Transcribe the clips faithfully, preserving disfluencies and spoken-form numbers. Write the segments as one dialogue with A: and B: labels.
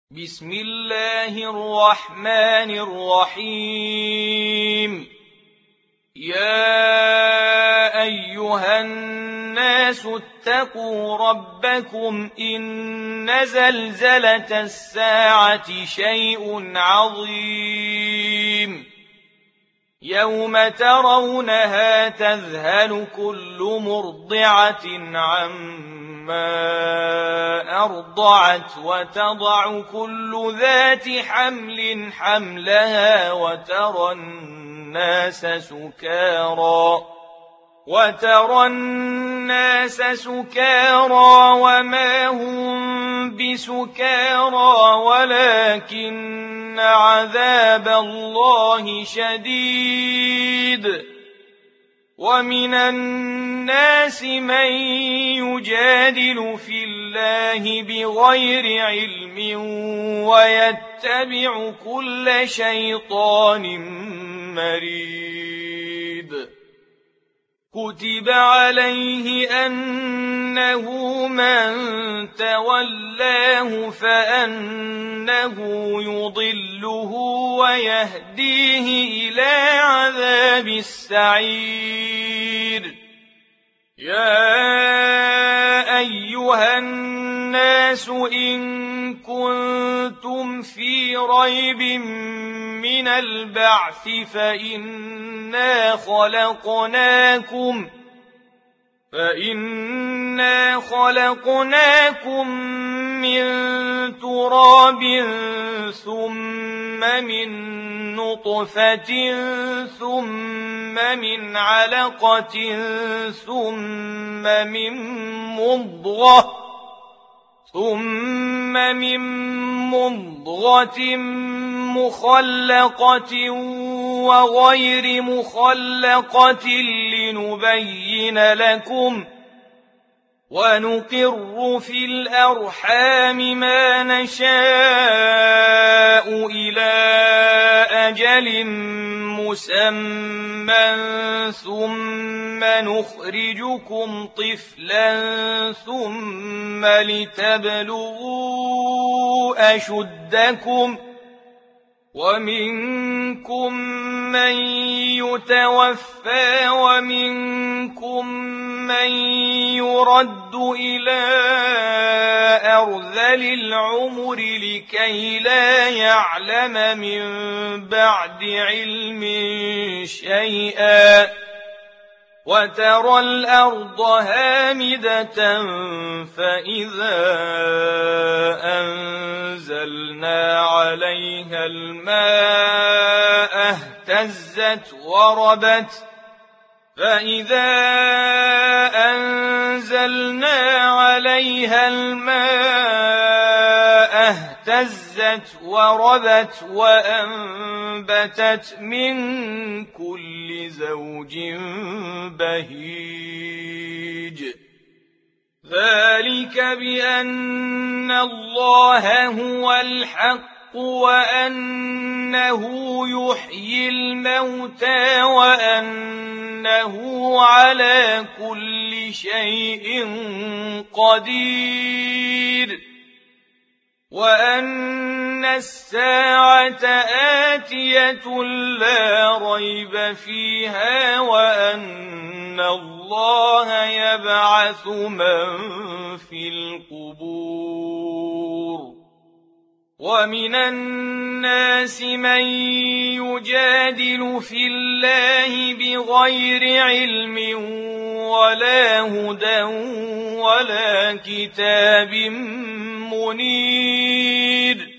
A: بسم الله الرحمن الرحيم. يا أيها الناس اتقوا ربكم إن زلزلة الساعة شيء عظيم يوم ترونها تذهل كل مرضعة عما أرضعت وتضع كل ذات حمل حملها وترى الناس سكارى وترى الناس سكارى وما هم بسكارى ولكن عذاب الله شديد. ومن الناس من يجادل في الله بغير علم ويتبع كل شيطان مريد. كتب عليه أنه من تولاه فأنه يضله ويهديه إلى عذاب السعير. يا أيها الناس إن كنتم في ريب من البعث فإنا خلقناكم فإنا خلقناكم من تراب ثم من نطفة ثم من علقة ثم من مضغة ثم من مضغة مخلقة وغير مخلقة لنبين لكم ونقر في الأرحام ما نشاء إلى أجل مسمى ثم نخرجكم طفلا ثم لتبلغوا أشدكم ومنكم من يتوفى ومنكم من يرد إلى أرذل العمر لكي لا يعلم من بعد علم شيئا. وترى الأرض هامدة فإذا أنزلنا عليها الماء اهتزت وربت فإذا أنزلنا عليها الماء اهتزت وربت وأنبتت من كل زوج بهيج. ذلك بأن الله هو الحق وأنه يحيي الموتى وأنه على كل شيء قدير وأن الساعة آتية لا ريب فيها وأن الله يبعث من في القبور. ومن الناس من يجادل في الله بغير علم ولا هدى ولا كتاب منير.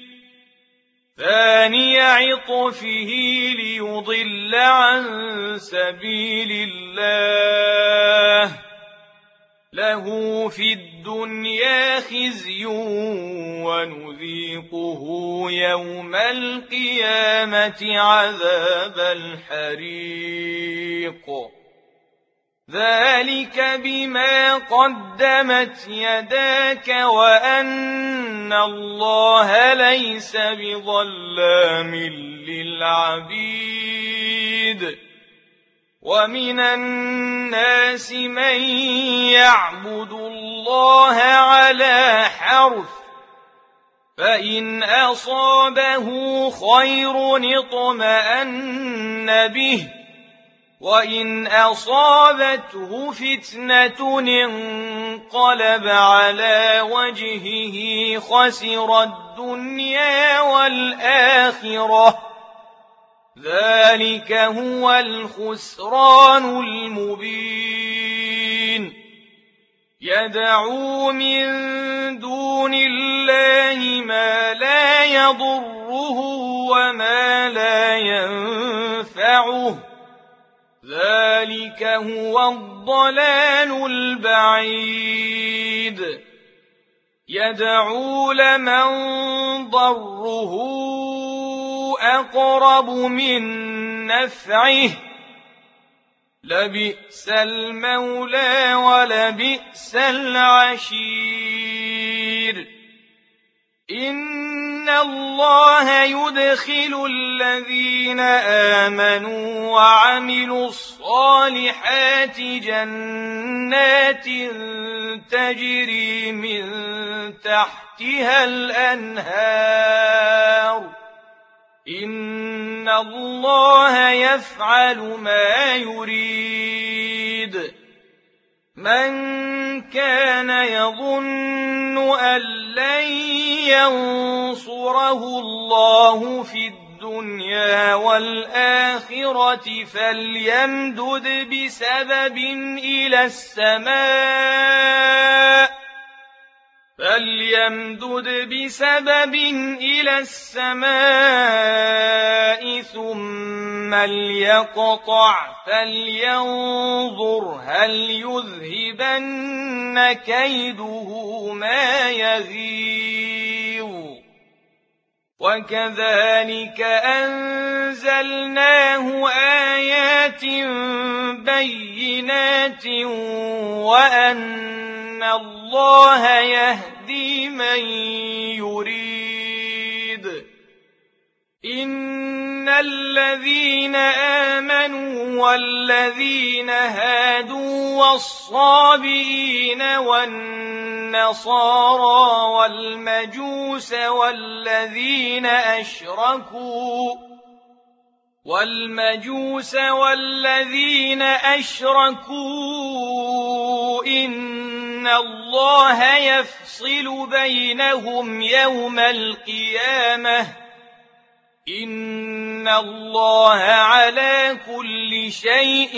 A: ثاني عطفه ليضل عن سبيل الله له في الدنيا خزي ونذيقه يوم القيامة عذاب الحريق. ذلك بما قدمت يداك وأن الله ليس بظلام للعبيد. ومن الناس من يعبد الله على حرف فإن أصابه خير اطمأن به وإن أصابته فتنة انقلب على وجهه خسر الدنيا والآخرة ذلك هو الخسران المبين يدعو من دون الله ما لا يضره وما لا ينفعه ذلك هو الضلال البعيد يدعو لمن ضره أقرب من نفعه لبئس المولى ولبئس العشير إن الله يدخل الذين آمنوا وعملوا الصالحات جنات تجري من تحتها الأنهار إن الله يفعل ما يريد من كان يظن أن لن ينصره الله في الدنيا والآخرة فليمدد بسبب إلى السماء فليمدد بسبب إلى السماء ثم ليقطع فلينظر هل يذهبن كيده ما يغيظ وكذلك أنزلناه آيات بينات وأن الله يهدي من يريد إن الذين آمنوا والذين هادوا والصابئين والنصارى والمجوس والذين أشركوا والمجوس والذين أشركوا إن الله يفصل بينهم يوم القيامة إن الله على كل شيء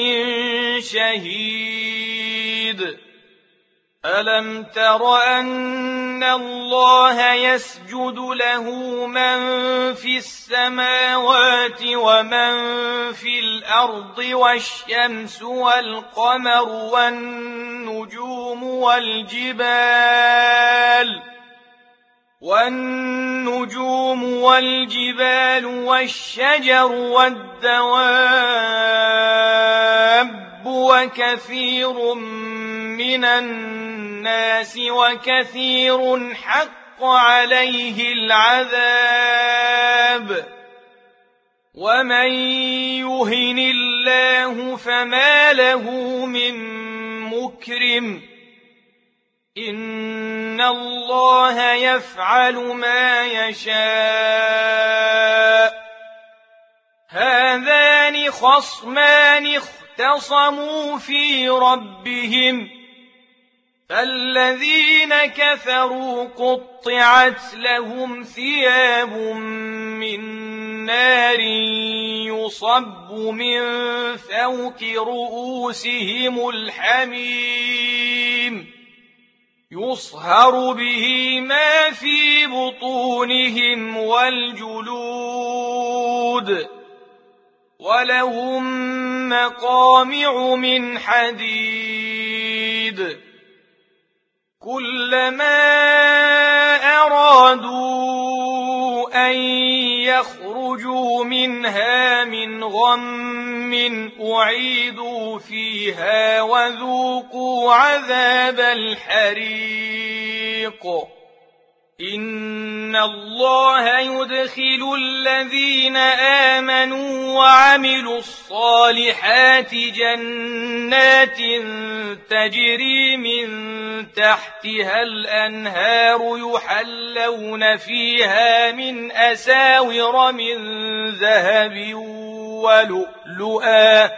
A: شهيد ألم تر أن الله يسجد له من في السماوات ومن في الأرض والشمس والقمر والنجوم والجبال والنجوم والجبال والشجر والدواب وكثير من الناس وكثير حق عليه العذاب ومن يهن الله فما له من مكرم إن الله يفعل ما يشاء هذان خصمان اختصموا في ربهم فالذين كفروا قطعت لهم ثياب من نار يصب من فوق رؤوسهم الحميم يصهر به ما في بطونهم والجلود ولهم مقامع من حديد كلما أرادوا أن يخرجوا منها من غم أعيدوا فيها وذوقوا عذاب الحريق إن إن الله يدخل الذين آمنوا وعملوا الصالحات جنات تجري من تحتها الأنهار يحلون فيها من أساور من ذهب ولؤلؤا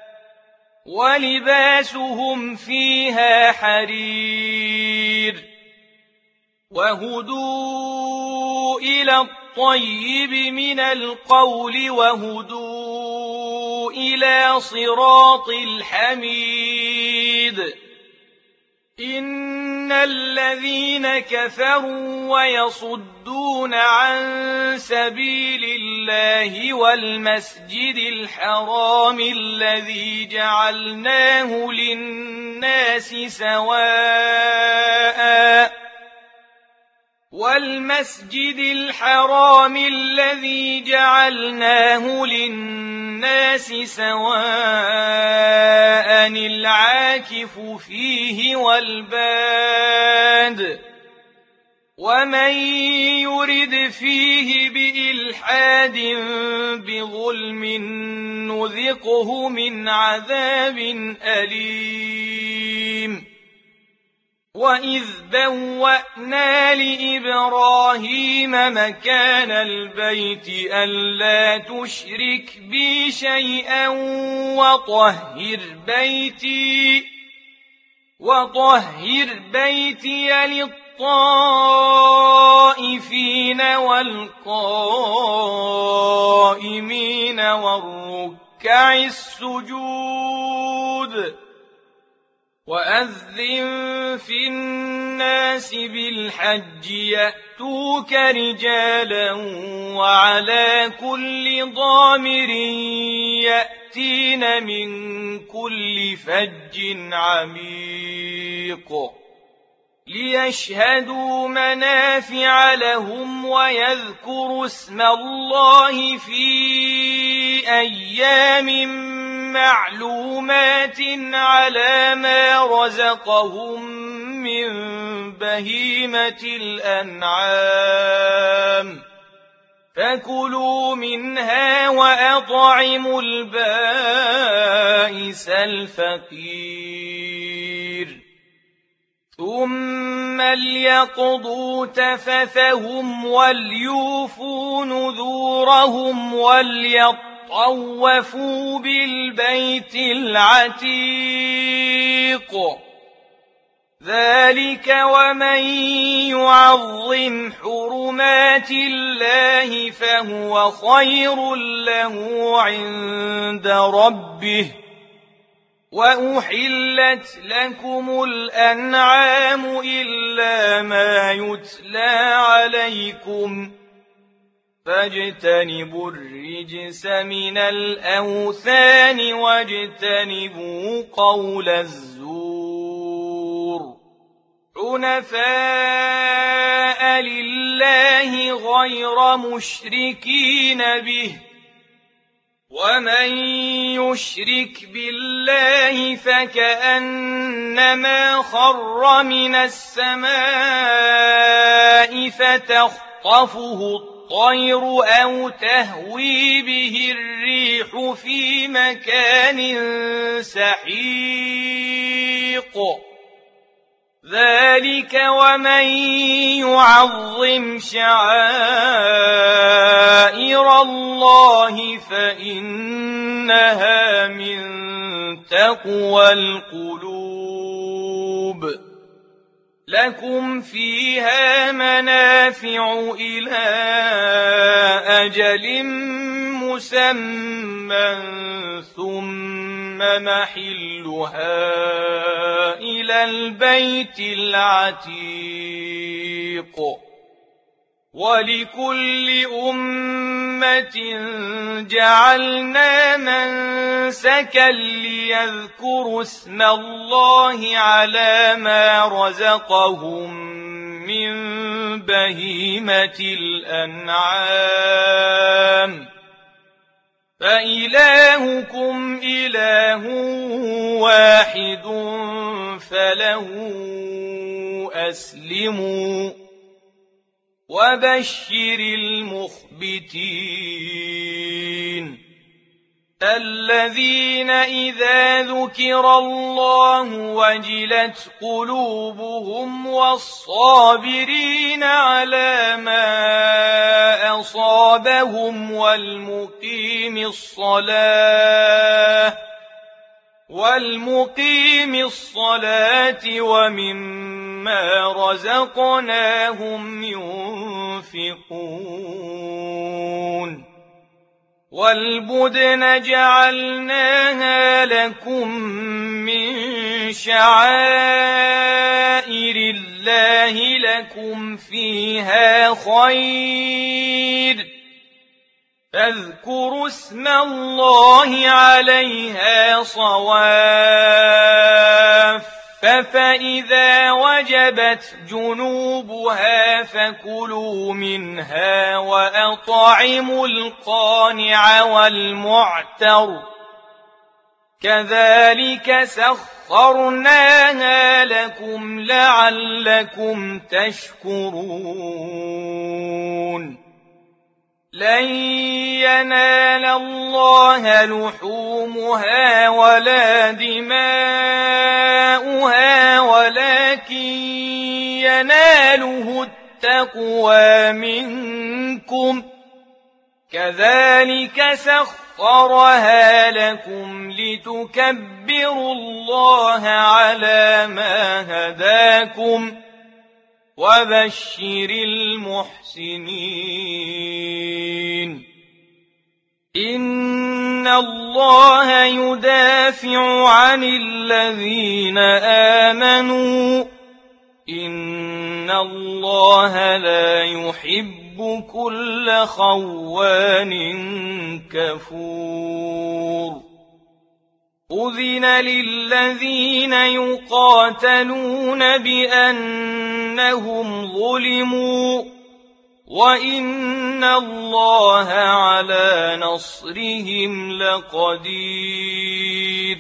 A: ولباسهم فيها حرير وهدوا إلى الطيب من القول وهدوا إلى صراط الحميد إن الذين كفروا ويصدون عن سبيل الله والمسجد الحرام الذي جعلناه للناس سواء والمسجد الحرام الذي جعلناه للناس سواء العاكف فيه والباد ومن يرد فيه بإلحاد بظلم نذقه من عذاب أليم وإذ بوأنا لإبراهيم مكان البيت ألا تشرك بي شيئا وطهر بيتي وطهر بيتي للطائفين والقائمين والركع السجود وأذن في الناس بالحج يأتوك رجالا وعلى كل ضامر يأتين من كل فج عميق ليشهدوا منافع لهم ويذكروا اسم الله في أيام معلومات على ما رزقهم من بهيمة الأنعام فكلوا منها وأطعموا البائس الفقير ثم ليقضوا تفثهم وليوفوا نذورهم وليطوفوا بالبيت العتيق ذلك ومن يعظم حرمات الله فهو خير له عند ربه وأحلت لكم الأنعام إلا ما يتلى عليكم فاجتنبوا الرجس من الأوثان واجتنبوا قول الزور حنفاء لله غير مشركين به ومن يشرك بالله فكأنما خر من السماء فتخطفه الطير أو تهوي به الريح في مكان سحيق ذلك ومن يعظم شعائر الله فإنها من تقوى القلوب لكم فيها منافع إلى أجل مسمى ثم محلها إلى البيت العتيق ولكل أمة جعلنا منسكا ليذكروا اسم الله على ما رزقهم من بهيمة الأنعام فإلهكم إله واحد فله أسلموا وبشر المخبتين الذين إذا ذكر الله وجلت قلوبهم والصابرين على ما أصابهم والمقيم الصلاة والمقيم الصلاة ومما رزقناهم ينفقون والبدن جعلناها لكم من شعائر الله لكم فيها خير فاذكروا اسم الله عليها صواف فإذا وجبت جنوبها فكلوا منها وأطعموا القانع والمعتر كذلك سخرناها لكم لعلكم تشكرون لن ينال الله لحومها ولا دماؤها ولكن يناله التقوى منكم كذلك سخرها لكم لتكبروا الله على ما هداكم وبشر المحسنين إن الله يدافع عن الذين آمنوا إن الله لا يحب كل خوان كفور أذن للذين يقاتلون بأنهم ظلموا وإن الله على نصرهم لقدير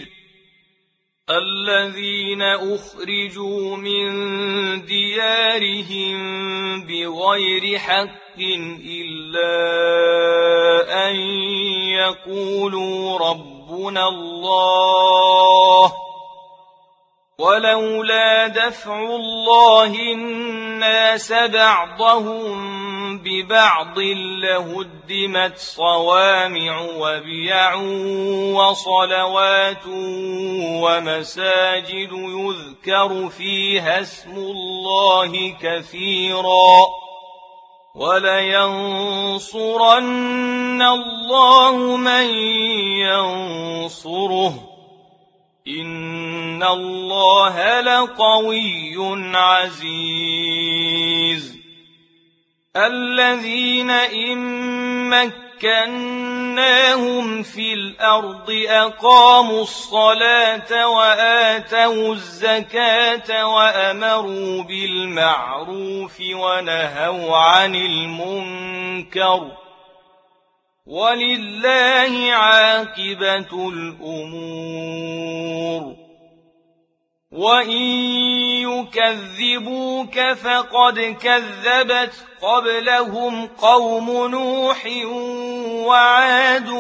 A: الذين أخرجوا من ديارهم بغير حق إلا أن يقولوا ربنا الله ولولا دفع الله الناس بعضهم ببعض لهدمت صوامع وبيع وصلوات ومساجد يذكر فيها اسم الله كثيرا ولينصرن الله من ينصره إن الله لقوي عزيز الذين إن مكناهم في الأرض أقاموا الصلاة وآتوا الزكاة وأمروا بالمعروف ونهوا عن المنكر ولله عاقبة الأمور وإن يكذبوك فقد كذبت قبلهم قوم نوح وعاد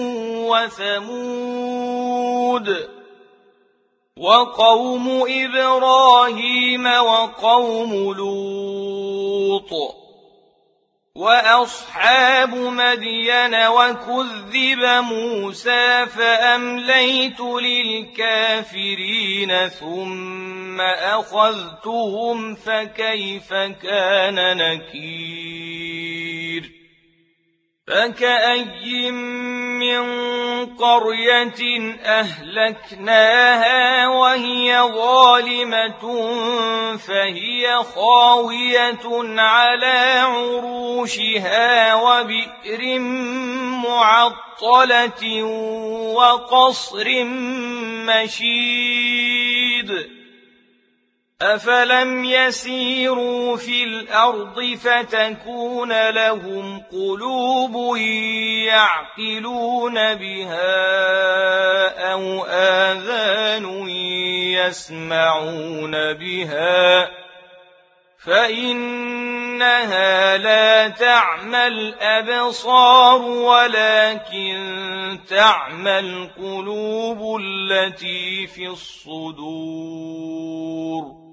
A: وثمود وقوم إبراهيم وقوم لوط وأصحاب مدين وكذب موسى فأمليت للكافرين ثم أخذتهم فكيف كان نكير فكأي من قرية أهلكناها وهي ظالمة فهي خاوية على عروشها وبئر معطلة وقصر مشيد أفلم يسيروا في الأرض فتكون لهم قلوب يعقلون بها أو آذان يسمعون بها فإنها لا تعمى الأبصار ولكن تعمى القلوب التي في الصدور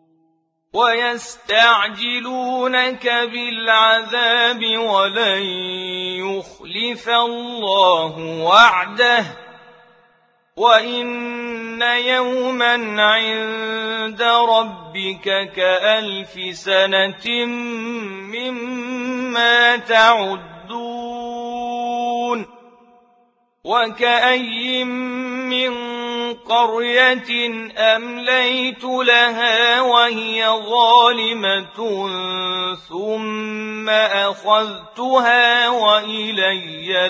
A: ويستعجلونك بالعذاب ولن يخلف الله وعده وإن يوما عند ربك كألف سنة مما تعدون وكأي من قرية أمليت لها وهي ظالمة ثم أخذتها وإلي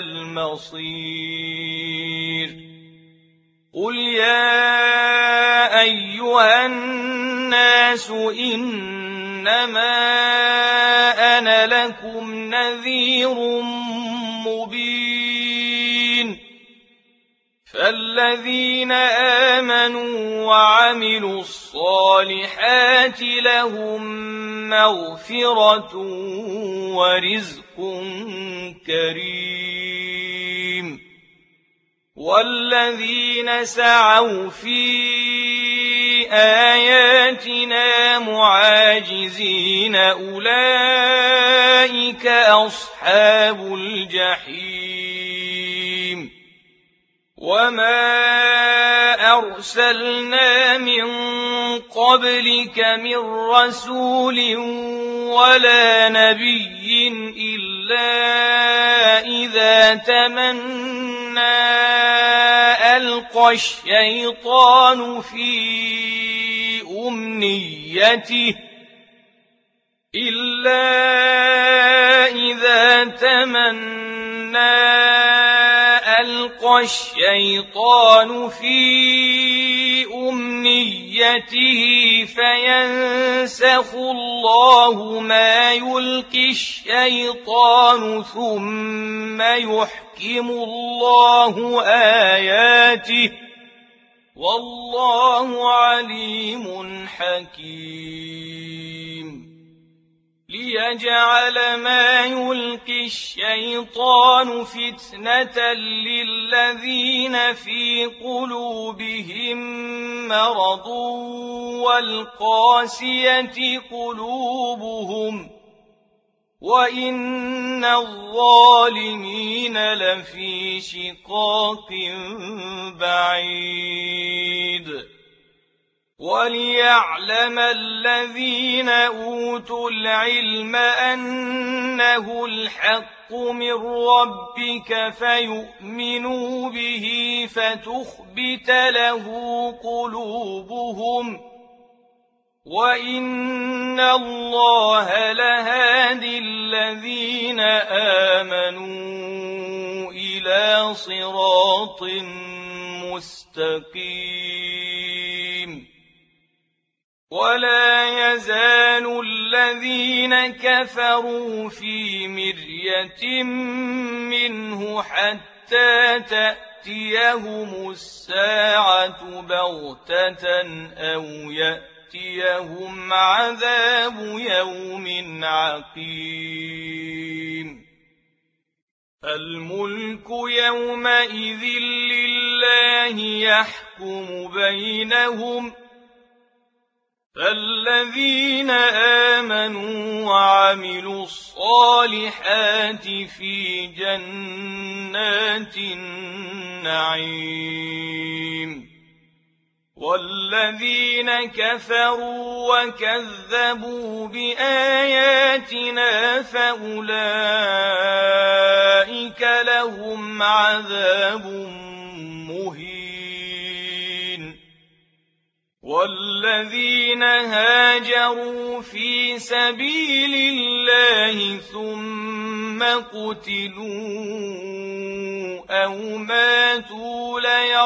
A: المصير قل يا أيها الناس إنما أنا لكم نذير مبين فالذين آمنوا وعملوا الصالحات لهم مغفرة ورزق كريم والذين سعوا في آياتنا معاجزين أولئك أصحاب الجحيم وما أرسلنا من قبلك من رسول ولا نبي إلا إذا تمنى ألقى الشيطان في أمنيته إلا إذا تمنى ألقى الشيطان في أمنيته فينسخ الله ما يلقي الشيطان ثم يحكم الله آياته والله عليم حكيم ليجعل ما يلقي الشيطان فتنة للذين في قلوبهم مرض والقاسية قلوبهم وإن الظالمين لفي شقاق بعيد وليعلم الذين أوتوا العلم أنه الحق من ربك فيؤمنوا به فتخبت له قلوبهم وإن الله لهادي الذين آمنوا إلى صراط مستقيم ولا يزال الذين كفروا في مرية منه حتى تأتيهم الساعة بغتة أو يأتيهم عذاب يوم عقيم الملك يومئذ لله يحكم بينهم فالذين آمنوا وعملوا الصالحات في جنات النعيم والذين كفروا وكذبوا بآياتنا فأولئك لهم عذاب مهين والذين هاجروا في سبيل الله ثم قتلوا أو ماتوا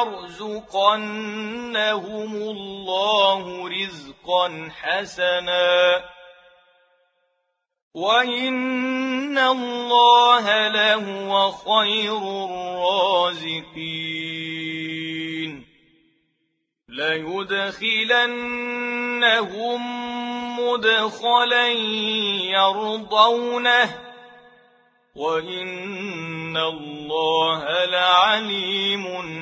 A: ليرزقنهم الله رزقا حسنا وإن الله لهو خير الرازقين ليدخلنهم مدخلا يرضونه وإن الله لعليم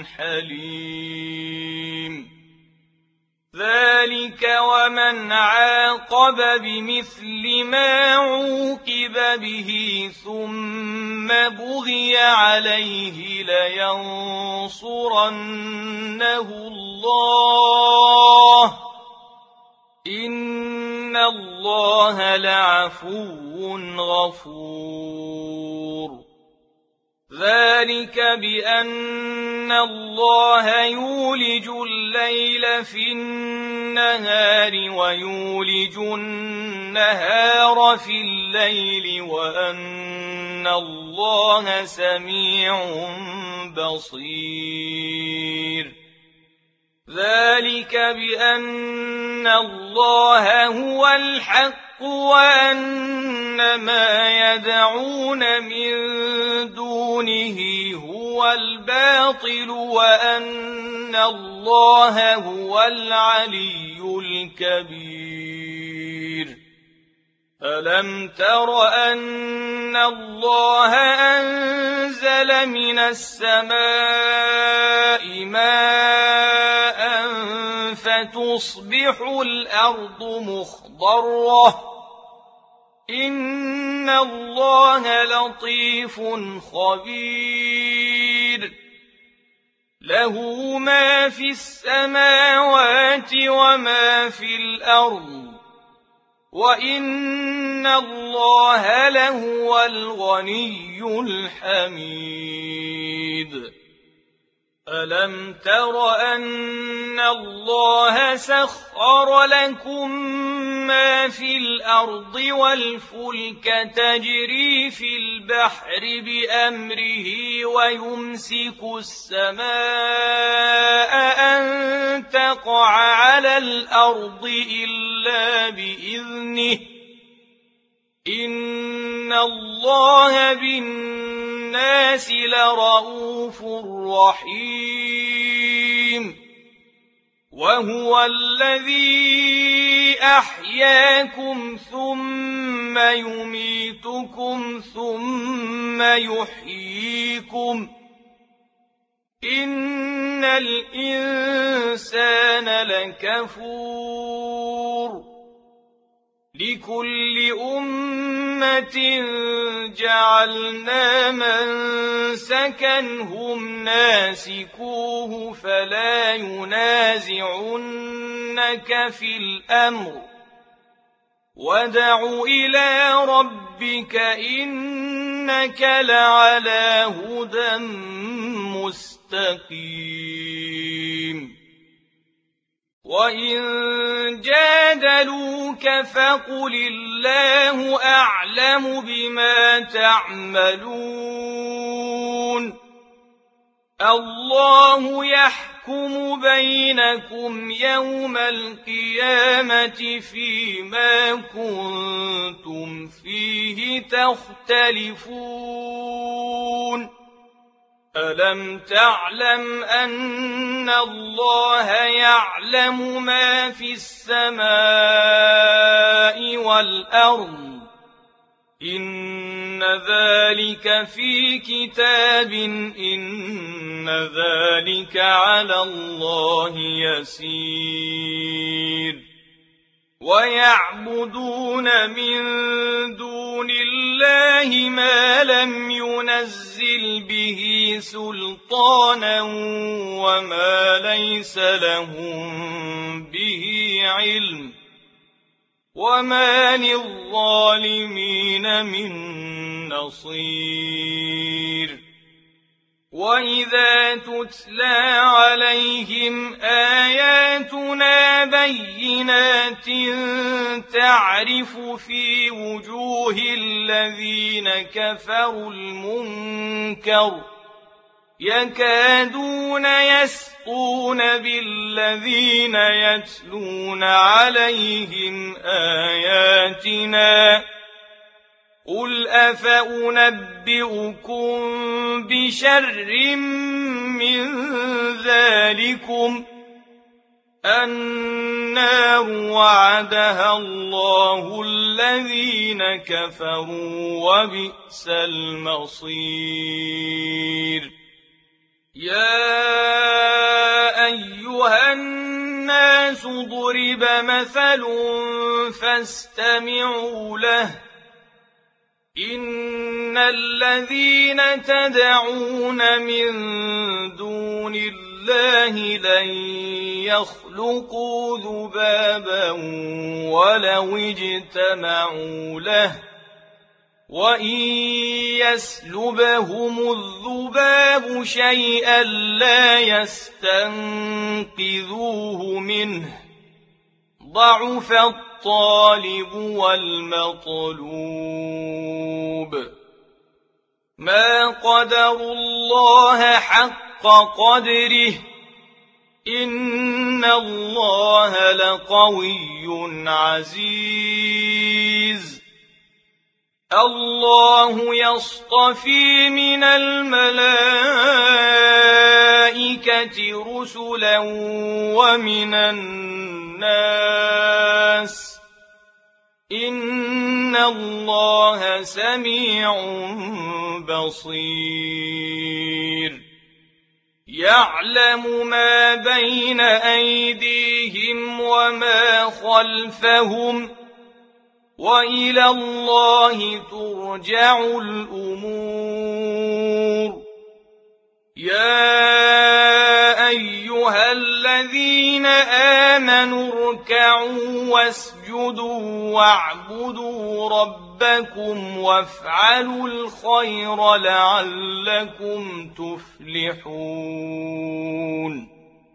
A: حليم ذلك ومن عاقب بمثل ما عوقب به ثم بغي عليه لينصرنه الله إن الله لعفو غفور ذلك بأن الله يولج الليل في النهار ويولج النهار في الليل وأن الله سميع بصير ذلك بأن الله هو الحق وأن ما يدعون من دونه هو الباطل وأن الله هو العلي الكبير ألم تر أن الله أنزل من السماء ماء فتصبح الأرض مخضرة إن الله لطيف خبير له ما في السماوات وما في الأرض وإن الله لهو الغني الحميد ألم تر أن الله سخر لكم ما في الأرض والفلك تجري في البحر بأمره ويمسك السماء أن تقع على الأرض إلا بإذنه إن الله بالناس لرءوف رحيم وهو الذي أحياكم ثم يميتكم ثم يحييكم إن الإنسان لكفور لكل أمة جعلنا منسكا هم ناسكوه فلا ينازعنك في الأمر وادع إلى ربك إنك لعلى هدى مستقيم وإن جادلوك فقل الله أعلم بما تعملون الله يحكم بينكم يوم القيامة فيما كنتم فيه تختلفون ألم تعلم أن الله يعلم ما في السماء والأرض إن ذلك في كتاب إن ذلك على الله يسير ويعبدون من دون الله ما لم ينزل به سلطانا وما ليس لهم به علم وما للظالمين من نصير وإذا تتلى عليهم آياتنا بينات تعرف في وجوه الذين كفروا المنكر يكادون يسقون بالذين يتلون عليهم آياتنا قل أفأنبئكم بشر من ذلكم النار وعدها الله الذين كفروا وبئس المصير يا أيها الناس ضرب مثل فاستمعوا له إن الذين تدعون من دون الله لن يخلقوا ذبابا ولو اجتمعوا له وإن يسلبهم الذباب شيئا لا يستنقذوه منه ضعف الطالب والمطلوب ما قدروا الله حق قدره إن الله لقوي عزيز الله يصطفي من الملائكة رسلا ومن الناس إن الله سميع بصير يعلم ما بين أيديهم وما خلفهم وإلى الله ترجع الأمور يا أيها الذين آمنوا اركعوا واسجدوا واعبدوا ربكم وافعلوا الخير لعلكم تفلحون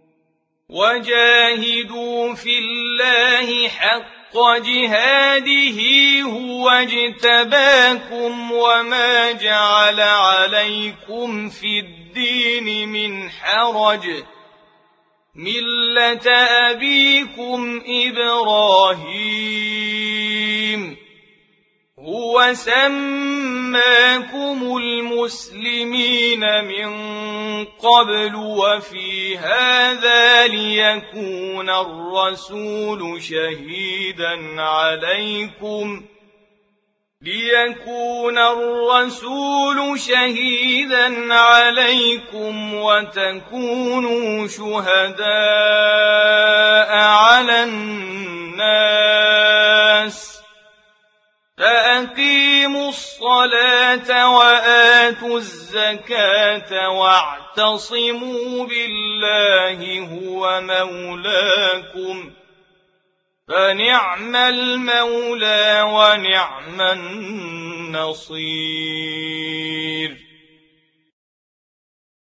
A: وجاهدوا في الله حق جهاده هو اجتباكم وما جعل عليكم في الدين من حرج ملة أبيكم إبراهيم هو سماكم المسلمين من قبل وفي هذا ليكون الرسول شهيدا عليكم ليكون الرسول شهيدا عليكم وتكونوا شهداء على الناس فأقيموا الصلاة وآتوا الزكاة واعتصموا بالله هو مولاكم فنعم المولى ونعم النصير